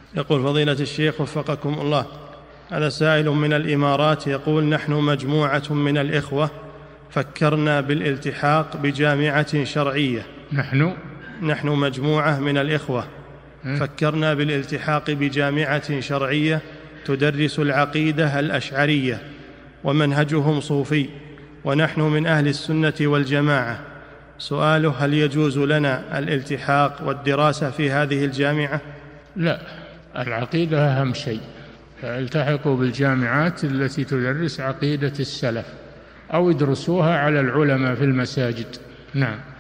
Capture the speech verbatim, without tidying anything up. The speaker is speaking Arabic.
يقول فضيلة الشيخ وفقكم الله، هذا سائل من الإمارات يقول: نحن مجموعة من الإخوة فكرنا بالالتحاق بجامعة شرعية. نحن نحن مجموعة من الإخوة فكرنا بالالتحاق بجامعة شرعية تدرس العقيدة الأشعرية ومنهجهم صوفي، ونحن من أهل السنة والجماعة. سؤاله: هل يجوز لنا الالتحاق والدراسة في هذه الجامعة؟ لا، العقيدة أهم شيء، فالتحقوا بالجامعات التي تدرس عقيدة السلف أو ادرسوها على العلماء في المساجد. نعم.